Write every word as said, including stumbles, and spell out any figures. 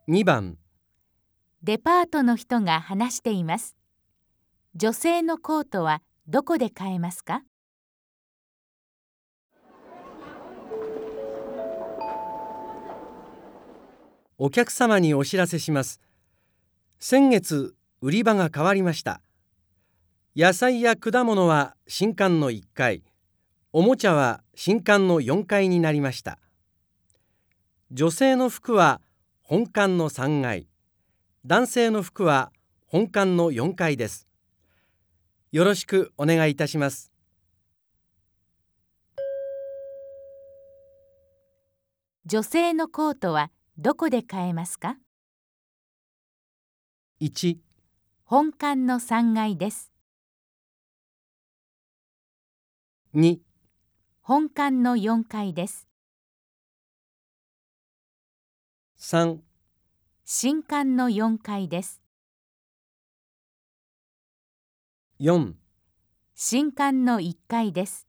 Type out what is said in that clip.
にばん、 デパートの人が話しています。女性のコートはどこで買えますか？ お客様にお知らせします。先月、売り場が変わりました。野菜や果物は新館のいっかい、おもちゃは新館のよんかいになりました。女性の服は本館のさんがい、男性の服は本館のよんかいです。よろしくお願いいたします。 女性のコートはどこで買えますか？ いち、 本館のさんがいです。 に、 本館のよんかいです。 さん、 新館のよんかいです。 よん、 新館のいっかいです。